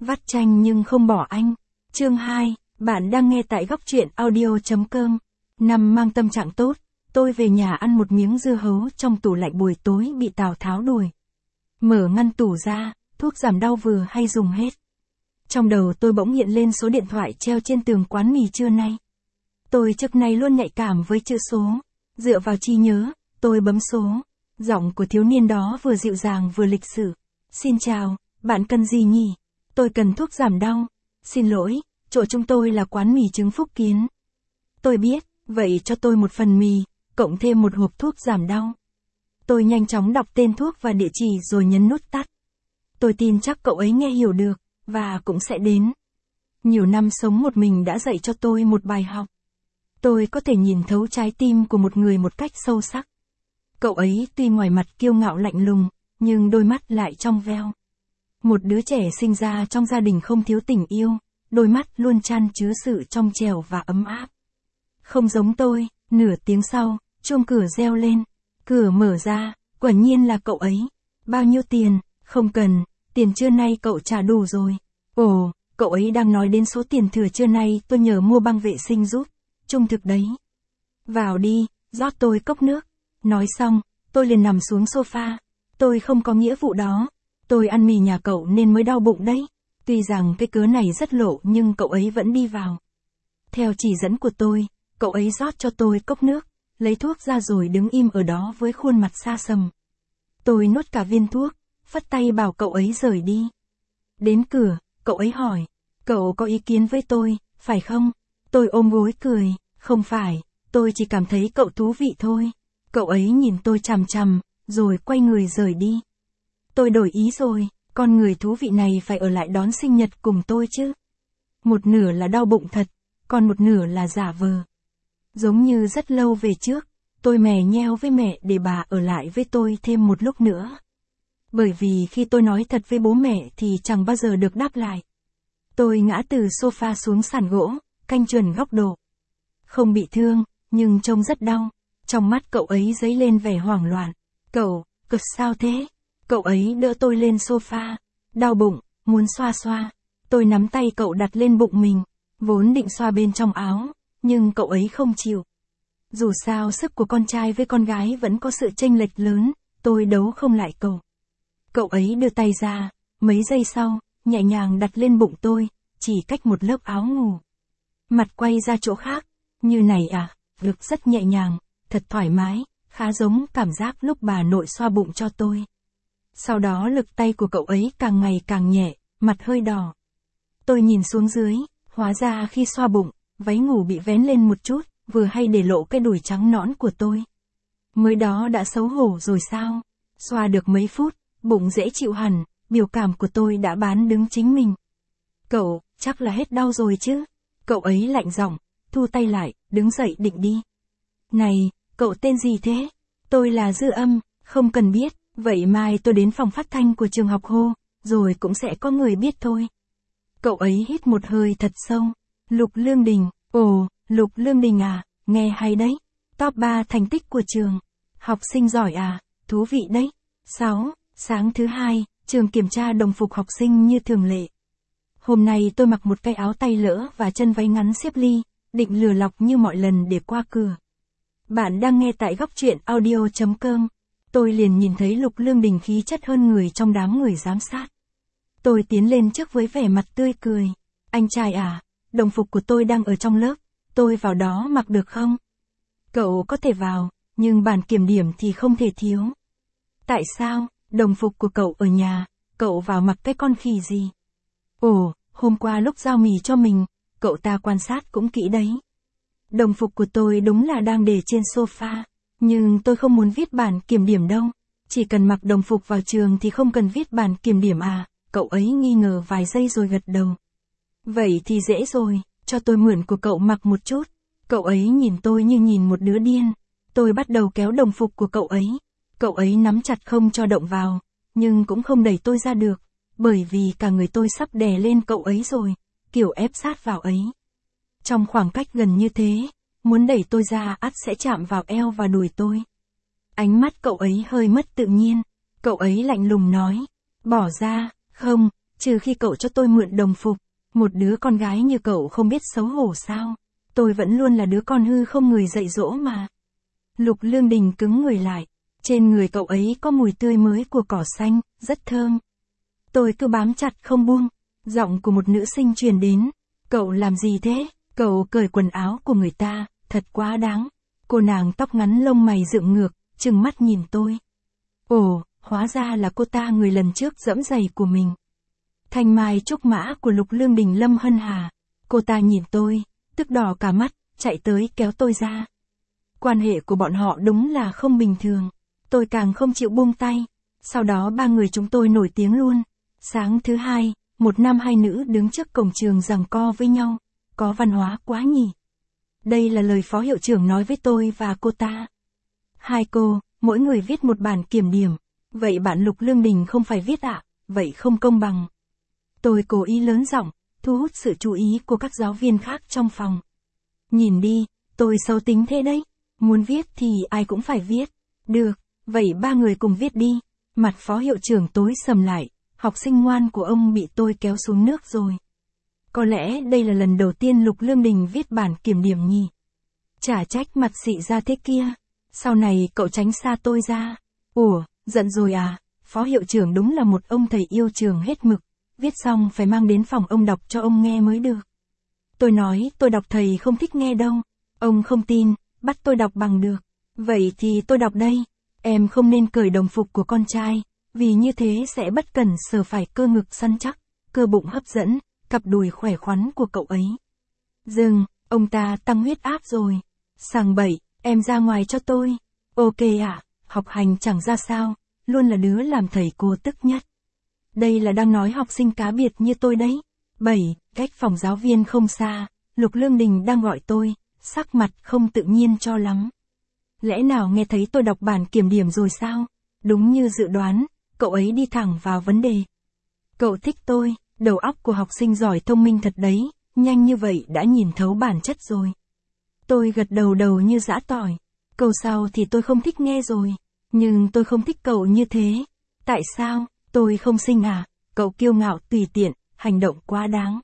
Vắt chanh nhưng không bỏ anh. Chương 2, bạn đang nghe tại góc truyện audio.com. Năm mang tâm trạng tốt, tôi về nhà ăn một miếng dưa hấu trong tủ lạnh buổi tối bị Tào Tháo đuổi. Mở ngăn tủ ra, thuốc giảm đau vừa hay dùng hết. Trong đầu tôi bỗng hiện lên số điện thoại treo trên tường quán mì trưa nay. Tôi trước nay luôn nhạy cảm với chữ số. Dựa vào trí nhớ, tôi bấm số. Giọng của thiếu niên đó vừa dịu dàng vừa lịch sự. Xin chào, bạn cần gì nhỉ? Tôi cần thuốc giảm đau. Xin lỗi, chỗ chúng tôi là quán mì trứng Phúc Kiến. Tôi biết, vậy cho tôi một phần mì, cộng thêm một hộp thuốc giảm đau. Tôi nhanh chóng đọc tên thuốc và địa chỉ rồi nhấn nút tắt. Tôi tin chắc cậu ấy nghe hiểu được, và cũng sẽ đến. Nhiều năm sống một mình đã dạy cho tôi một bài học. Tôi có thể nhìn thấu trái tim của một người một cách sâu sắc. Cậu ấy tuy ngoài mặt kiêu ngạo lạnh lùng, nhưng đôi mắt lại trong veo. Một đứa trẻ sinh ra trong gia đình không thiếu tình yêu, đôi mắt luôn chan chứa sự trong trẻo và ấm áp. Không giống tôi, nửa tiếng sau, chuông cửa reo lên. Cửa mở ra, quả nhiên là cậu ấy. Bao nhiêu tiền? Không cần, tiền trưa nay cậu trả đủ rồi. Ồ, cậu ấy đang nói đến số tiền thừa trưa nay tôi nhờ mua băng vệ sinh giúp. Trung thực đấy. Vào đi, rót tôi cốc nước. Nói xong, tôi liền nằm xuống sofa. Tôi không có nghĩa vụ đó. Tôi ăn mì nhà cậu nên mới đau bụng đấy. Tuy rằng cái cớ này rất lộ nhưng cậu ấy vẫn đi vào. Theo chỉ dẫn của tôi, cậu ấy rót cho tôi cốc nước, lấy thuốc ra rồi đứng im ở đó với khuôn mặt xa sầm. Tôi nuốt cả viên thuốc, phất tay bảo cậu ấy rời đi. Đến cửa, cậu ấy hỏi, cậu có ý kiến với tôi, phải không? Tôi ôm gối cười, không phải, tôi chỉ cảm thấy cậu thú vị thôi. Cậu ấy nhìn tôi chằm chằm, rồi quay người rời đi. Tôi đổi ý rồi, con người thú vị này phải ở lại đón sinh nhật cùng tôi chứ. Một nửa là đau bụng thật, còn một nửa là giả vờ. Giống như rất lâu về trước, tôi mè nheo với mẹ để bà ở lại với tôi thêm một lúc nữa. Bởi vì khi tôi nói thật với bố mẹ thì chẳng bao giờ được đáp lại. Tôi ngã từ sofa xuống sàn gỗ, canh chuẩn góc độ. Không bị thương, nhưng trông rất đau. Trong mắt cậu ấy dấy lên vẻ hoảng loạn. Cậu, cực sao thế? Cậu ấy đỡ tôi lên sofa. Đau bụng, muốn xoa xoa. Tôi nắm tay cậu đặt lên bụng mình. Vốn định xoa bên trong áo, nhưng cậu ấy không chịu. Dù sao sức của con trai với con gái vẫn có sự chênh lệch lớn, tôi đấu không lại cậu. Cậu ấy đưa tay ra, mấy giây sau, nhẹ nhàng đặt lên bụng tôi, chỉ cách một lớp áo ngủ. Mặt quay ra chỗ khác, như này à, lực rất nhẹ nhàng, thật thoải mái, khá giống cảm giác lúc bà nội xoa bụng cho tôi. Sau đó lực tay của cậu ấy càng ngày càng nhẹ, mặt hơi đỏ. Tôi nhìn xuống dưới, hóa ra khi xoa bụng, váy ngủ bị vén lên một chút, vừa hay để lộ cái đùi trắng nõn của tôi. Mới đó đã xấu hổ rồi sao? Xoa được mấy phút, bụng dễ chịu hẳn, biểu cảm của tôi đã bán đứng chính mình. Cậu, chắc là hết đau rồi chứ? Cậu ấy lạnh giọng, thu tay lại, đứng dậy định đi. Này, cậu tên gì thế? Tôi là Dư Âm, không cần biết, vậy mai tôi đến phòng phát thanh của trường học hô, rồi cũng sẽ có người biết thôi. Cậu ấy hít một hơi thật sâu. Lục Lương Đình, ồ, Lục Lương Đình à, nghe hay đấy. Top 3 thành tích của trường. Học sinh giỏi à, thú vị đấy. 6. Sáng thứ hai, trường kiểm tra đồng phục học sinh như thường lệ. Hôm nay tôi mặc một cái áo tay lỡ và chân váy ngắn xếp ly, định lừa lọc như mọi lần để qua cửa. Bạn đang nghe tại góc truyện audio.com. Tôi liền nhìn thấy Lục Lương Đình khí chất hơn người trong đám người giám sát. Tôi tiến lên trước với vẻ mặt tươi cười. Anh trai à, đồng phục của tôi đang ở trong lớp, tôi vào đó mặc được không? Cậu có thể vào, nhưng bản kiểm điểm thì không thể thiếu. Tại sao, đồng phục của cậu ở nhà, cậu vào mặc cái con khỉ gì? Ồ, hôm qua lúc giao mì cho mình, cậu ta quan sát cũng kỹ đấy. Đồng phục của tôi đúng là đang để trên sofa, nhưng tôi không muốn viết bản kiểm điểm đâu. Chỉ cần mặc đồng phục vào trường thì không cần viết bản kiểm điểm à? Cậu ấy nghi ngờ vài giây rồi gật đầu. Vậy thì dễ rồi, cho tôi mượn của cậu mặc một chút. Cậu ấy nhìn tôi như nhìn một đứa điên. Tôi bắt đầu kéo đồng phục của cậu ấy. Cậu ấy nắm chặt không cho động vào, nhưng cũng không đẩy tôi ra được, bởi vì cả người tôi sắp đè lên cậu ấy rồi, kiểu ép sát vào ấy. Trong khoảng cách gần như thế, muốn đẩy tôi ra ắt sẽ chạm vào eo và đùi tôi. Ánh mắt cậu ấy hơi mất tự nhiên, cậu ấy lạnh lùng nói, bỏ ra, không, Trừ khi cậu cho tôi mượn đồng phục, một đứa con gái như cậu không biết xấu hổ sao? Tôi vẫn luôn là đứa con hư không người dạy dỗ mà. Lục Lương Đình cứng người lại. Trên người cậu ấy có mùi tươi mới của cỏ xanh, rất thơm. Tôi cứ bám chặt không buông. Giọng của một nữ sinh truyền đến. Cậu làm gì thế? Cậu cởi quần áo của người ta, thật quá đáng. Cô nàng tóc ngắn lông mày dựng ngược, trừng mắt nhìn tôi. Ồ, hóa ra là cô ta người lần trước giẫm giày của mình. Thanh mai trúc mã của Lục Lương Đình Lâm Hân Hà. Cô ta nhìn tôi, tức đỏ cả mắt, chạy tới kéo tôi ra. Quan hệ của bọn họ đúng là không bình thường. Tôi càng không chịu buông tay. Sau đó ba người chúng tôi nổi tiếng luôn. Sáng thứ hai, một nam hai nữ đứng trước cổng trường giằng co với nhau. Có văn hóa quá nhỉ. Đây là lời phó hiệu trưởng nói với tôi và cô ta. Hai cô, mỗi người viết một bản kiểm điểm. Vậy bạn Lục Lương Đình không phải viết ạ? Vậy không công bằng. Tôi cố ý lớn giọng, thu hút sự chú ý của các giáo viên khác trong phòng. Nhìn đi, tôi xấu tính thế đấy. Muốn viết thì ai cũng phải viết. Được, vậy ba người cùng viết đi. Mặt phó hiệu trưởng tối sầm lại, học sinh ngoan của ông bị tôi kéo xuống nước rồi. Có lẽ đây là lần đầu tiên Lục Lương Đình viết bản kiểm điểm nhỉ. Chả trách mặt xị ra thế kia. Sau này cậu tránh xa tôi ra. Ủa, giận rồi à? Phó hiệu trưởng đúng là một ông thầy yêu trường hết mực. Viết xong phải mang đến phòng ông đọc cho ông nghe mới được. Tôi nói tôi đọc thầy không thích nghe đâu. Ông không tin, bắt tôi đọc bằng được. Vậy thì tôi đọc đây. Em không nên cởi đồng phục của con trai, vì như thế sẽ bất cẩn sờ phải cơ ngực săn chắc, cơ bụng hấp dẫn, cặp đùi khỏe khoắn của cậu ấy. Dừng, ông ta tăng huyết áp rồi. Sằng bậy, em ra ngoài cho tôi. Ok ạ, học hành chẳng ra sao, luôn là đứa làm thầy cô tức nhất. Đây là đang nói học sinh cá biệt như tôi đấy. 7. Cách phòng giáo viên không xa, Lục Lương Đình đang gọi tôi, sắc mặt không tự nhiên cho lắm. Lẽ nào nghe thấy tôi đọc bản kiểm điểm rồi sao? Đúng như dự đoán, cậu ấy đi thẳng vào vấn đề. Cậu thích tôi, đầu óc của học sinh giỏi thông minh thật đấy, nhanh như vậy đã nhìn thấu bản chất rồi. Tôi gật đầu như giã tỏi. Câu sau thì tôi không thích nghe rồi. Nhưng tôi không thích cậu như thế. Tại sao? Tôi không xinh à? Cậu kiêu ngạo tùy tiện, hành động quá đáng.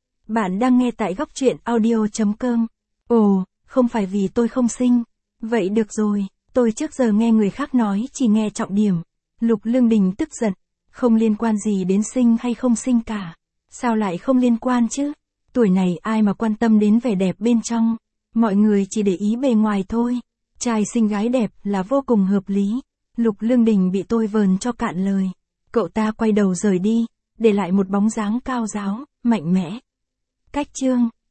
Bạn đang nghe tại góc truyện audio.com. Ồ, không phải vì tôi không xinh. Vậy được rồi, tôi trước giờ nghe người khác nói chỉ nghe trọng điểm. Lục Lương Đình tức giận. Không liên quan gì đến xinh hay không xinh cả. Sao lại không liên quan chứ? Tuổi này ai mà quan tâm đến vẻ đẹp bên trong. Mọi người chỉ để ý bề ngoài thôi. Trai xinh gái đẹp là vô cùng hợp lý. Lục Lương Đình bị tôi vờn cho cạn lời. Cậu ta quay đầu rời đi, để lại một bóng dáng cao ráo, mạnh mẽ. Cách chương